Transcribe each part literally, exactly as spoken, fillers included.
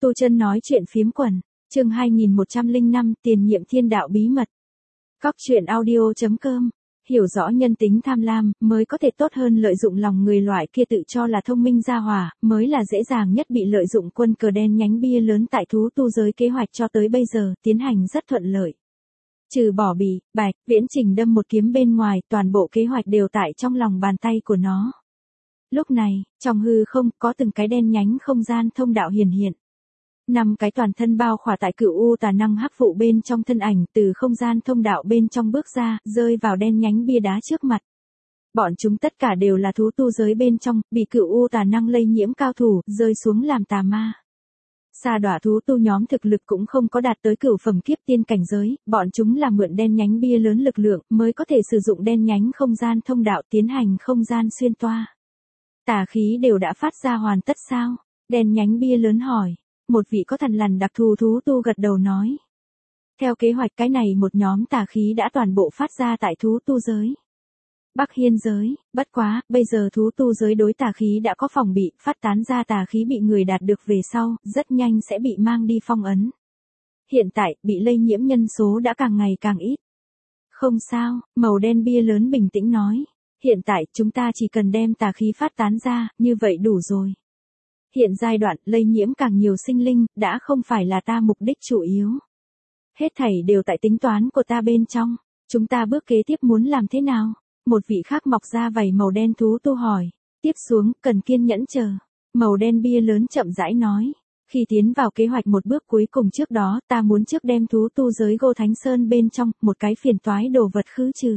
Tu Chân nói chuyện phiếm quần, chương hai nghìn một trăm lẻ năm, tiền nhiệm thiên đạo bí mật. Cóc truyện audio chấm com, hiểu rõ nhân tính tham lam, mới có thể tốt hơn lợi dụng lòng người loại kia tự cho là thông minh gia hỏa, mới là dễ dàng nhất bị lợi dụng. Quân cờ đen nhánh bia lớn tại thú tu giới kế hoạch cho tới bây giờ, tiến hành rất thuận lợi. Trừ bỏ Bỉ, Bạch, Viễn Trình đâm một kiếm bên ngoài, toàn bộ kế hoạch đều tại trong lòng bàn tay của nó. Lúc này, trong hư không, có từng cái đen nhánh không gian thông đạo hiển hiện. Năm cái toàn thân bao khỏa tại cửu u tà năng hắc vụ bên trong thân ảnh từ không gian thông đạo bên trong bước ra, rơi vào đen nhánh bia đá trước mặt. Bọn chúng tất cả đều là thú tu giới bên trong, bị cửu u tà năng lây nhiễm cao thủ, rơi xuống làm tà ma. Sa đọa thú tu nhóm thực lực cũng không có đạt tới cửu phẩm kiếp tiên cảnh giới, bọn chúng là mượn đen nhánh bia lớn lực lượng, mới có thể sử dụng đen nhánh không gian thông đạo tiến hành không gian xuyên toa. Tà khí đều đã phát ra hoàn tất sao? Đen nhánh bia lớn hỏi. Một vị có thần lằn đặc thù thú tu gật đầu nói. Theo kế hoạch cái này một nhóm tà khí đã toàn bộ phát ra tại thú tu giới. Bắc Hiên giới, bất quá, bây giờ thú tu giới đối tà khí đã có phòng bị, phát tán ra tà khí bị người đạt được về sau, rất nhanh sẽ bị mang đi phong ấn. Hiện tại, bị lây nhiễm nhân số đã càng ngày càng ít. Không sao, màu đen bia lớn bình tĩnh nói. Hiện tại, chúng ta chỉ cần đem tà khí phát tán ra, như vậy đủ rồi. Hiện giai đoạn lây nhiễm càng nhiều sinh linh, đã không phải là ta mục đích chủ yếu. Hết thảy đều tại tính toán của ta bên trong. Chúng ta bước kế tiếp muốn làm thế nào? Một vị khác mọc ra vảy màu đen thú tu hỏi. Tiếp xuống, cần kiên nhẫn chờ. Màu đen bia lớn chậm rãi nói. Khi tiến vào kế hoạch một bước cuối cùng trước đó, ta muốn trước đem thú tu giới Gô Thánh Sơn bên trong, một cái phiền toái đồ vật khứ trừ.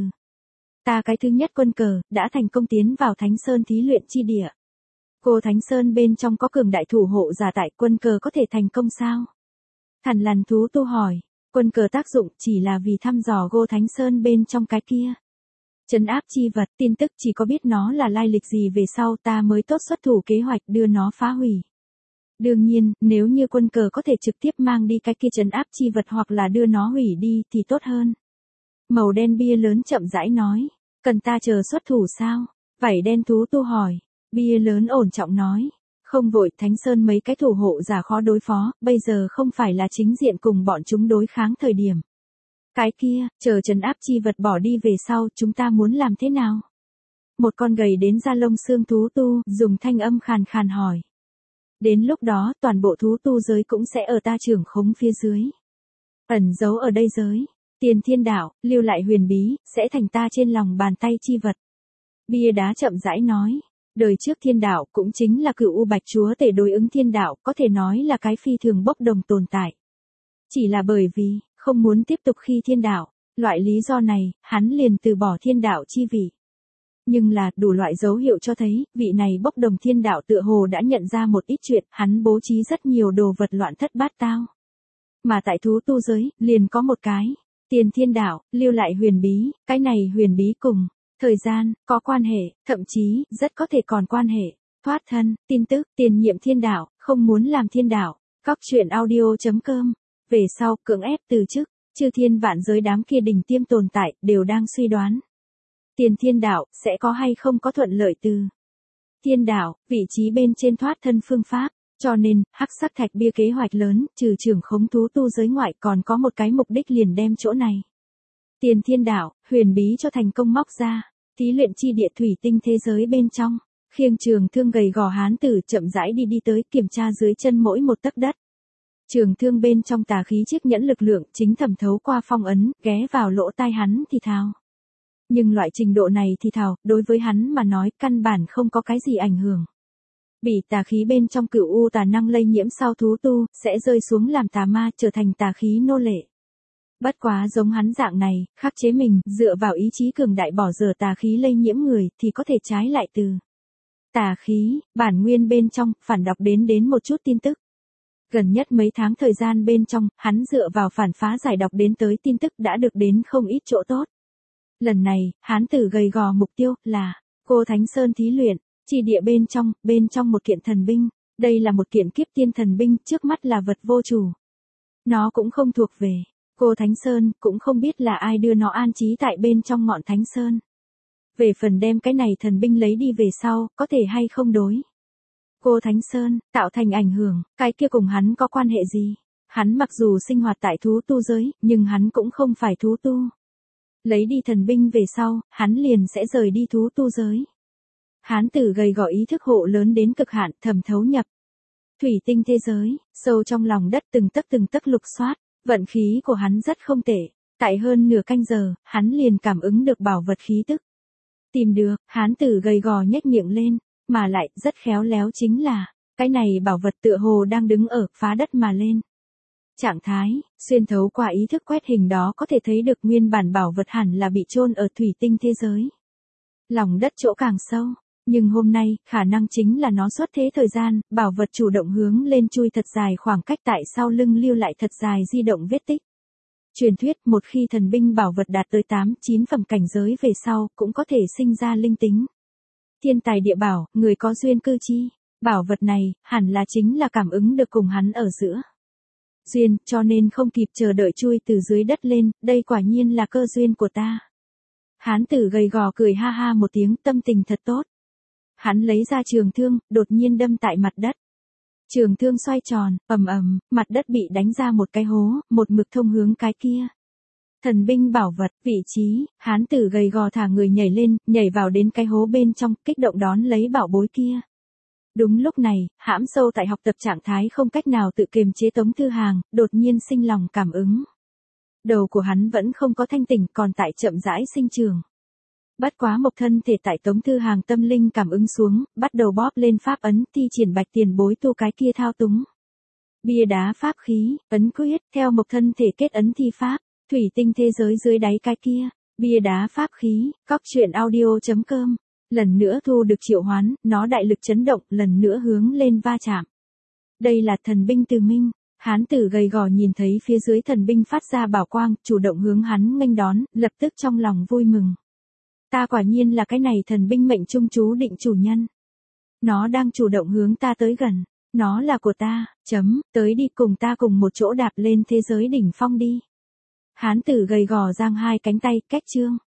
Ta cái thứ nhất quân cờ, đã thành công tiến vào Thánh Sơn thí luyện chi địa. Cô Thánh Sơn bên trong có cường đại thủ hộ giả tại, quân cờ có thể thành công sao? Thần lằn thú tu hỏi, quân cờ tác dụng chỉ là vì thăm dò Gô Thánh Sơn bên trong cái kia. Trấn áp chi vật, tin tức chỉ có biết nó là lai lịch gì về sau ta mới tốt xuất thủ kế hoạch đưa nó phá hủy. Đương nhiên, nếu như quân cờ có thể trực tiếp mang đi cái kia trấn áp chi vật hoặc là đưa nó hủy đi thì tốt hơn. Màu đen bia lớn chậm rãi nói, cần ta chờ xuất thủ sao? Vảy đen thú tu hỏi. Bia lớn ổn trọng nói, không vội, Thánh Sơn mấy cái thủ hộ giả khó đối phó, bây giờ không phải là chính diện cùng bọn chúng đối kháng thời điểm. Cái kia, chờ trấn áp chi vật bỏ đi về sau, chúng ta muốn làm thế nào? Một con gầy đến da lông xương thú tu, dùng thanh âm khàn khàn hỏi. Đến lúc đó, toàn bộ thú tu giới cũng sẽ ở ta trưởng khống phía dưới. Ẩn giấu ở đây giới, tiền thiên đạo, lưu lại huyền bí, sẽ thành ta trên lòng bàn tay chi vật. Bia đá chậm rãi nói. Đời trước thiên đạo cũng chính là cửu u bạch chúa tể đối ứng thiên đạo, có thể nói là cái phi thường bốc đồng tồn tại. Chỉ là bởi vì, không muốn tiếp tục khi thiên đạo, loại lý do này, hắn liền từ bỏ thiên đạo chi vị. Nhưng là, đủ loại dấu hiệu cho thấy, vị này bốc đồng thiên đạo tựa hồ đã nhận ra một ít chuyện, hắn bố trí rất nhiều đồ vật loạn thất bát tao. Mà tại thú tu giới, liền có một cái, tiền thiên đạo, lưu lại huyền bí, cái này huyền bí cùng thời gian, có quan hệ, thậm chí, rất có thể còn quan hệ. Thoát thân, tin tức, tiền nhiệm thiên đạo, không muốn làm thiên đạo. Cóc truyện audio chấm com. Về sau, cưỡng ép từ chức, chư thiên vạn giới đám kia đỉnh tiêm tồn tại, đều đang suy đoán. Tiền thiên đạo, sẽ có hay không có thuận lợi từ thiên đạo, vị trí bên trên thoát thân phương pháp. Cho nên, hắc sắc thạch bia kế hoạch lớn, trừ trưởng khống thú tu giới ngoại còn có một cái mục đích liền đem chỗ này. Tiền thiên đạo, huyền bí cho thành công móc ra, thí luyện chi địa thủy tinh thế giới bên trong, khiêng trường thương gầy gò hán tử chậm rãi đi đi tới kiểm tra dưới chân mỗi một tấc đất. Trường thương bên trong tà khí chiếc nhẫn lực lượng chính thẩm thấu qua phong ấn, ghé vào lỗ tai hắn thì thào. Nhưng loại trình độ này thì thào, đối với hắn mà nói căn bản không có cái gì ảnh hưởng. Bị tà khí bên trong cửu u tà năng lây nhiễm sau thú tu, sẽ rơi xuống làm tà ma trở thành tà khí nô lệ. Bất quá giống hắn dạng này, khắc chế mình, dựa vào ý chí cường đại bỏ dở tà khí lây nhiễm người, thì có thể trái lại từ tà khí, bản nguyên bên trong, phản đọc đến đến một chút tin tức. Gần nhất mấy tháng thời gian bên trong, hắn dựa vào phản phá giải đọc đến tới tin tức đã được đến không ít chỗ tốt. Lần này, hắn tử gầy gò mục tiêu, là, Cô Thánh Sơn thí luyện, chi địa bên trong, bên trong một kiện thần binh. Đây là một kiện kiếp tiên thần binh, trước mắt là vật vô chủ. Nó cũng không thuộc về Cô Thánh Sơn, cũng không biết là ai đưa nó an trí tại bên trong ngọn Thánh Sơn. Về phần đem cái này thần binh lấy đi về sau, có thể hay không đối cô Thánh Sơn, tạo thành ảnh hưởng, cái kia cùng hắn có quan hệ gì? Hắn mặc dù sinh hoạt tại thú tu giới, nhưng hắn cũng không phải thú tu. Lấy đi thần binh về sau, hắn liền sẽ rời đi thú tu giới. Hán tử gầy gò ý thức hộ lớn đến cực hạn, thẩm thấu nhập thủy tinh thế giới, sâu trong lòng đất từng tấc từng tấc lục soát, vận khí của hắn rất không tệ. Tại hơn nửa canh giờ, hắn liền cảm ứng được bảo vật khí tức. Tìm được, hán tử gầy gò nhếch miệng lên, mà lại rất khéo léo chính là, cái này bảo vật tựa hồ đang đứng ở phá đất mà lên. Trạng thái, xuyên thấu qua ý thức quét hình đó có thể thấy được nguyên bản bảo vật hẳn là bị chôn ở thủy tinh thế giới. Lòng đất chỗ càng sâu, nhưng hôm nay, khả năng chính là nó xuất thế thời gian, bảo vật chủ động hướng lên chui thật dài khoảng cách tại sau lưng lưu lại thật dài di động vết tích. Truyền thuyết một khi thần binh bảo vật đạt tới tám, chín phẩm cảnh giới về sau, cũng có thể sinh ra linh tính. Thiên tài địa bảo, người có duyên cư chi, bảo vật này, hẳn là chính là cảm ứng được cùng hắn ở giữa. Duyên, cho nên không kịp chờ đợi chui từ dưới đất lên, đây quả nhiên là cơ duyên của ta. Hán tử gầy gò cười ha ha một tiếng, tâm tình thật tốt. Hắn lấy ra trường thương, đột nhiên đâm tại mặt đất. Trường thương xoay tròn, ầm ầm, mặt đất bị đánh ra một cái hố, một mực thông hướng cái kia. Thần binh bảo vật, vị trí, hán tử gầy gò thả người nhảy lên, nhảy vào đến cái hố bên trong, kích động đón lấy bảo bối kia. Đúng lúc này, hãm sâu tại học tập trạng thái không cách nào tự kiềm chế Tống Thư Hàng, đột nhiên sinh lòng cảm ứng. Đầu của hắn vẫn không có thanh tỉnh, còn tại chậm rãi sinh trường. Bất quá một thân thể tại Tống Thư Hàng tâm linh cảm ứng xuống, bắt đầu bóp lên pháp ấn, thi triển bạch tiền bối tu cái kia thao túng. Bia đá pháp khí, ấn quyết, theo một thân thể kết ấn thi pháp, thủy tinh thế giới dưới đáy cái kia, bia đá pháp khí, cóc truyện audio chấm com. Lần nữa thu được triệu hoán, nó đại lực chấn động, lần nữa hướng lên va chạm. Đây là thần binh từ minh. Hán tử gầy gò nhìn thấy phía dưới thần binh phát ra bảo quang, chủ động hướng hắn nghênh đón, lập tức trong lòng vui mừng. Ta quả nhiên là cái này thần binh mệnh trung chú định chủ nhân. Nó đang chủ động hướng ta tới gần. Nó là của ta, chấm, tới đi cùng ta cùng một chỗ đạp lên thế giới đỉnh phong đi. Hán tử gầy gò giang hai cánh tay, cách chương.